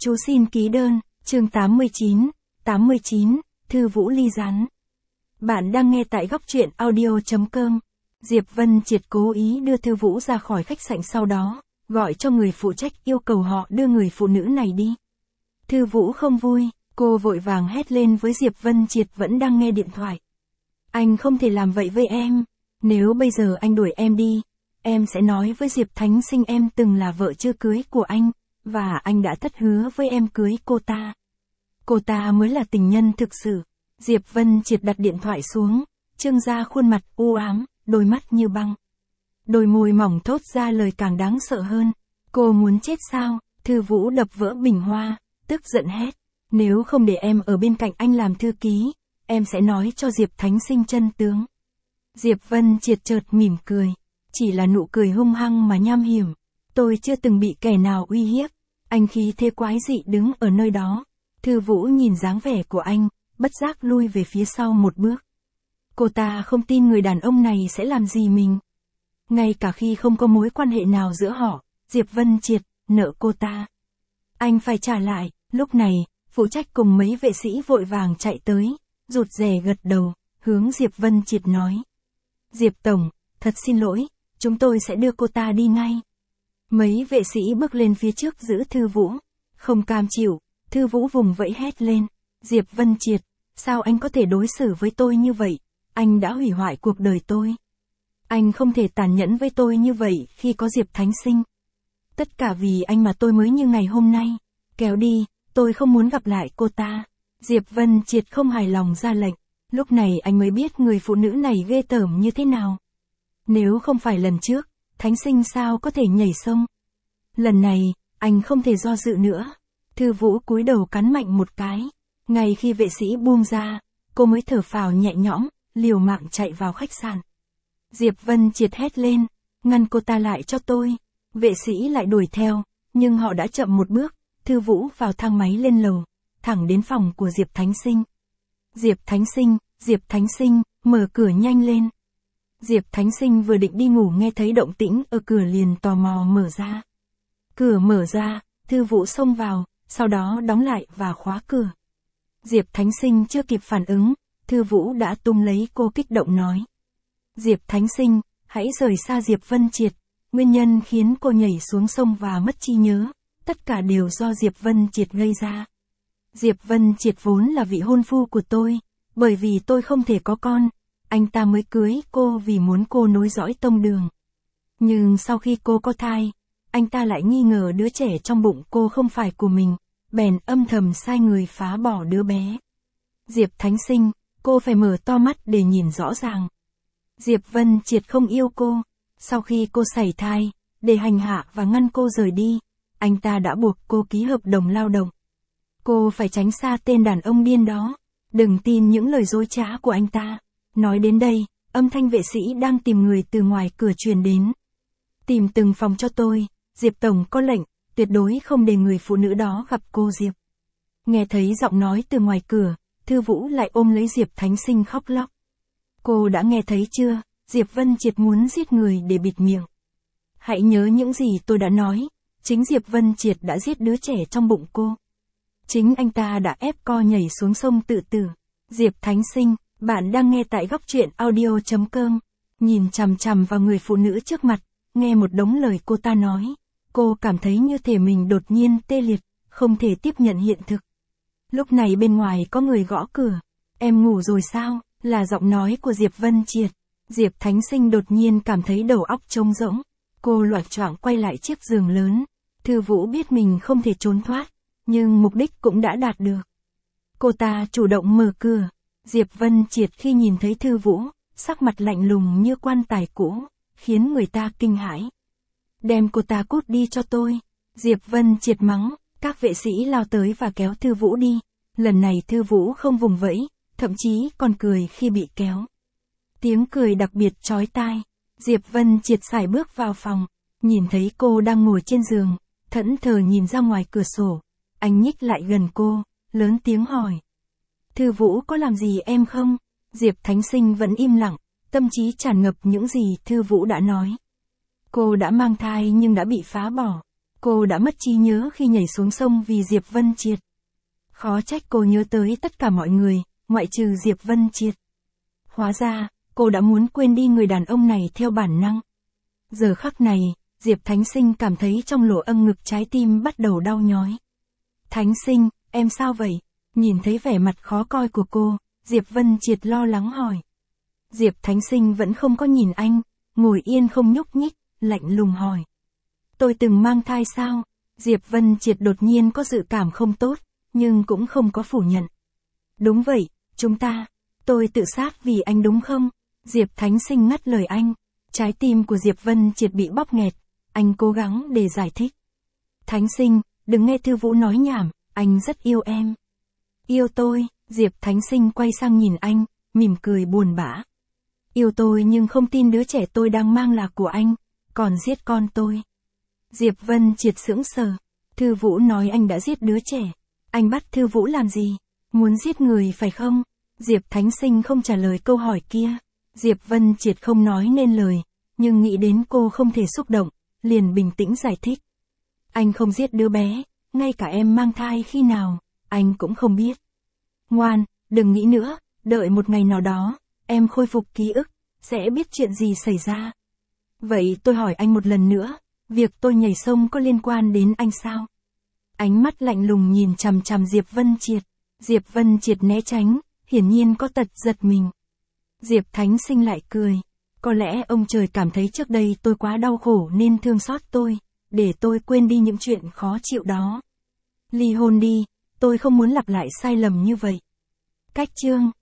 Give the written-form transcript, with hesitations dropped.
Chú xin ký đơn, chương 89, Thư Vũ ly gián. Bạn đang nghe tại góc truyện audio.com. Diệp Vân Triệt cố ý đưa Thư Vũ ra khỏi khách sạn, sau đó gọi cho người phụ trách yêu cầu họ đưa người phụ nữ này đi. Thư Vũ không vui, cô vội vàng hét lên với Diệp Vân Triệt vẫn đang nghe điện thoại. Anh không thể làm vậy với em, nếu bây giờ anh đuổi em đi, em sẽ nói với Diệp Thánh Sinh em từng là vợ chưa cưới của anh, và anh đã thất hứa với em cưới cô ta. Cô ta mới là tình nhân thực sự. Diệp Vân Triệt đặt điện thoại xuống, trưng ra khuôn mặt u ám, đôi mắt như băng. Đôi môi mỏng thốt ra lời càng đáng sợ hơn. Cô muốn chết sao? Thư Vũ đập vỡ bình hoa, tức giận hét. Nếu không để em ở bên cạnh anh làm thư ký, em sẽ nói cho Diệp Thánh Sinh chân tướng. Diệp Vân Triệt chợt mỉm cười. Chỉ là nụ cười hung hăng mà nham hiểm. Tôi chưa từng bị kẻ nào uy hiếp. Anh khí thế quái dị đứng ở nơi đó. Thư Vũ nhìn dáng vẻ của anh, bất giác lui về phía sau một bước. Cô ta không tin người đàn ông này sẽ làm gì mình. Ngay cả khi không có mối quan hệ nào giữa họ, Diệp Vân Triệt nợ cô ta. Anh phải trả lại. Lúc này, phụ trách cùng mấy vệ sĩ vội vàng chạy tới, rụt rè gật đầu, hướng Diệp Vân Triệt nói. Diệp Tổng, thật xin lỗi, chúng tôi sẽ đưa cô ta đi ngay. Mấy vệ sĩ bước lên phía trước giữ Thư Vũ. Không cam chịu, Thư Vũ vùng vẫy hét lên. Diệp Vân Triệt, sao anh có thể đối xử với tôi như vậy? Anh đã hủy hoại cuộc đời tôi. Anh không thể tàn nhẫn với tôi như vậy khi có Diệp Thánh Sinh. Tất cả vì anh mà tôi mới như ngày hôm nay. Kéo đi, tôi không muốn gặp lại cô ta. Diệp Vân Triệt không hài lòng ra lệnh. Lúc này anh mới biết người phụ nữ này ghê tởm như thế nào. Nếu không phải lần trước, Thánh Sinh sao có thể nhảy sông? Lần này, anh không thể do dự nữa. Thư Vũ cúi đầu cắn mạnh một cái. Ngay khi vệ sĩ buông ra, cô mới thở phào nhẹ nhõm, liều mạng chạy vào khách sạn. Diệp Vân Triệt hét lên, ngăn cô ta lại cho tôi. Vệ sĩ lại đuổi theo, nhưng họ đã chậm một bước. Thư Vũ vào thang máy lên lầu, thẳng đến phòng của Diệp Thánh Sinh. Diệp Thánh Sinh, mở cửa nhanh lên. Diệp Thánh Sinh vừa định đi ngủ nghe thấy động tĩnh ở cửa liền tò mò mở ra. Cửa mở ra, Thư Vũ xông vào, sau đó đóng lại và khóa cửa. Diệp Thánh Sinh chưa kịp phản ứng, Thư Vũ đã tung lấy cô kích động nói. Diệp Thánh Sinh, hãy rời xa Diệp Vân Triệt. Nguyên nhân khiến cô nhảy xuống sông và mất trí nhớ, tất cả đều do Diệp Vân Triệt gây ra. Diệp Vân Triệt vốn là vị hôn phu của tôi, bởi vì tôi không thể có con, anh ta mới cưới cô vì muốn cô nối dõi tông đường. Nhưng sau khi cô có thai, anh ta lại nghi ngờ đứa trẻ trong bụng cô không phải của mình, bèn âm thầm sai người phá bỏ đứa bé. Diệp Thánh Sinh, cô phải mở to mắt để nhìn rõ ràng. Diệp Vân Triệt không yêu cô. Sau khi cô sảy thai, để hành hạ và ngăn cô rời đi, anh ta đã buộc cô ký hợp đồng lao động. Cô phải tránh xa tên đàn ông điên đó. Đừng tin những lời dối trá của anh ta. Nói đến đây, âm thanh vệ sĩ đang tìm người từ ngoài cửa truyền đến. Tìm từng phòng cho tôi, Diệp Tổng có lệnh, tuyệt đối không để người phụ nữ đó gặp cô Diệp. Nghe thấy giọng nói từ ngoài cửa, Thư Vũ lại ôm lấy Diệp Thánh Sinh khóc lóc. Cô đã nghe thấy chưa? Diệp Vân Triệt muốn giết người để bịt miệng. Hãy nhớ những gì tôi đã nói. Chính Diệp Vân Triệt đã giết đứa trẻ trong bụng cô. Chính anh ta đã ép cô nhảy xuống sông tự tử. Diệp Thánh Sinh, bạn đang nghe tại góc truyện audio.com. Nhìn chằm chằm vào người phụ nữ trước mặt, nghe một đống lời cô ta nói. Cô cảm thấy như thể mình đột nhiên tê liệt, không thể tiếp nhận hiện thực. Lúc này bên ngoài có người gõ cửa. Em ngủ rồi sao? Là giọng nói của Diệp Vân Triệt. Diệp Thánh Sinh đột nhiên cảm thấy đầu óc trống rỗng. Cô loạng choạng quay lại chiếc giường lớn. Thư Vũ biết mình không thể trốn thoát, nhưng mục đích cũng đã đạt được. Cô ta chủ động mở cửa. Diệp Vân Triệt khi nhìn thấy Thư Vũ, sắc mặt lạnh lùng như quan tài cũ, khiến người ta kinh hãi. Đem cô ta cút đi cho tôi. Diệp Vân Triệt mắng, các vệ sĩ lao tới và kéo Thư Vũ đi. Lần này Thư Vũ không vùng vẫy, thậm chí còn cười khi bị kéo. Tiếng cười đặc biệt chói tai. Diệp Vân Triệt sải bước vào phòng, nhìn thấy cô đang ngồi trên giường, thẫn thờ nhìn ra ngoài cửa sổ. Anh nhích lại gần cô, lớn tiếng hỏi. Thư Vũ có làm gì em không? Diệp Thánh Sinh vẫn im lặng, tâm trí tràn ngập những gì Thư Vũ đã nói. Cô đã mang thai nhưng đã bị phá bỏ. Cô đã mất trí nhớ khi nhảy xuống sông vì Diệp Vân Triệt. Khó trách cô nhớ tới tất cả mọi người, ngoại trừ Diệp Vân Triệt. Hóa ra, cô đã muốn quên đi người đàn ông này theo bản năng. Giờ khắc này, Diệp Thánh Sinh cảm thấy trong lỗ âm ngực trái tim bắt đầu đau nhói. Thánh Sinh, em sao vậy? Nhìn thấy vẻ mặt khó coi của cô, Diệp Vân Triệt lo lắng hỏi. Diệp Thánh Sinh vẫn không có nhìn anh, ngồi yên không nhúc nhích, lạnh lùng hỏi. Tôi từng mang thai sao? Diệp Vân Triệt đột nhiên có dự cảm không tốt, nhưng cũng không có phủ nhận. Đúng vậy, tôi tự sát vì anh đúng không? Diệp Thánh Sinh ngắt lời anh. Trái tim của Diệp Vân Triệt bị bóp nghẹt, anh cố gắng để giải thích. Thánh Sinh, đừng nghe Thư Vũ nói nhảm, anh rất yêu em. Yêu tôi, Diệp Thánh Sinh quay sang nhìn anh, mỉm cười buồn bã. Yêu tôi nhưng không tin đứa trẻ tôi đang mang là của anh, còn giết con tôi. Diệp Vân Triệt sững sờ. Thư Vũ nói anh đã giết đứa trẻ. Anh bắt Thư Vũ làm gì? Muốn giết người phải không? Diệp Thánh Sinh không trả lời câu hỏi kia. Diệp Vân Triệt không nói nên lời, nhưng nghĩ đến cô không thể xúc động, liền bình tĩnh giải thích. Anh không giết đứa bé, ngay cả em mang thai khi nào, anh cũng không biết. Ngoan, đừng nghĩ nữa, đợi một ngày nào đó, em khôi phục ký ức, sẽ biết chuyện gì xảy ra. Vậy tôi hỏi anh một lần nữa, việc tôi nhảy sông có liên quan đến anh sao? Ánh mắt lạnh lùng nhìn chằm chằm Diệp Vân Triệt. Diệp Vân Triệt né tránh, hiển nhiên có tật giật mình. Diệp Thánh Sinh lại cười. Có lẽ ông trời cảm thấy trước đây tôi quá đau khổ nên thương xót tôi, để tôi quên đi những chuyện khó chịu đó. Ly hôn đi, tôi không muốn lặp lại sai lầm như vậy. Cách chương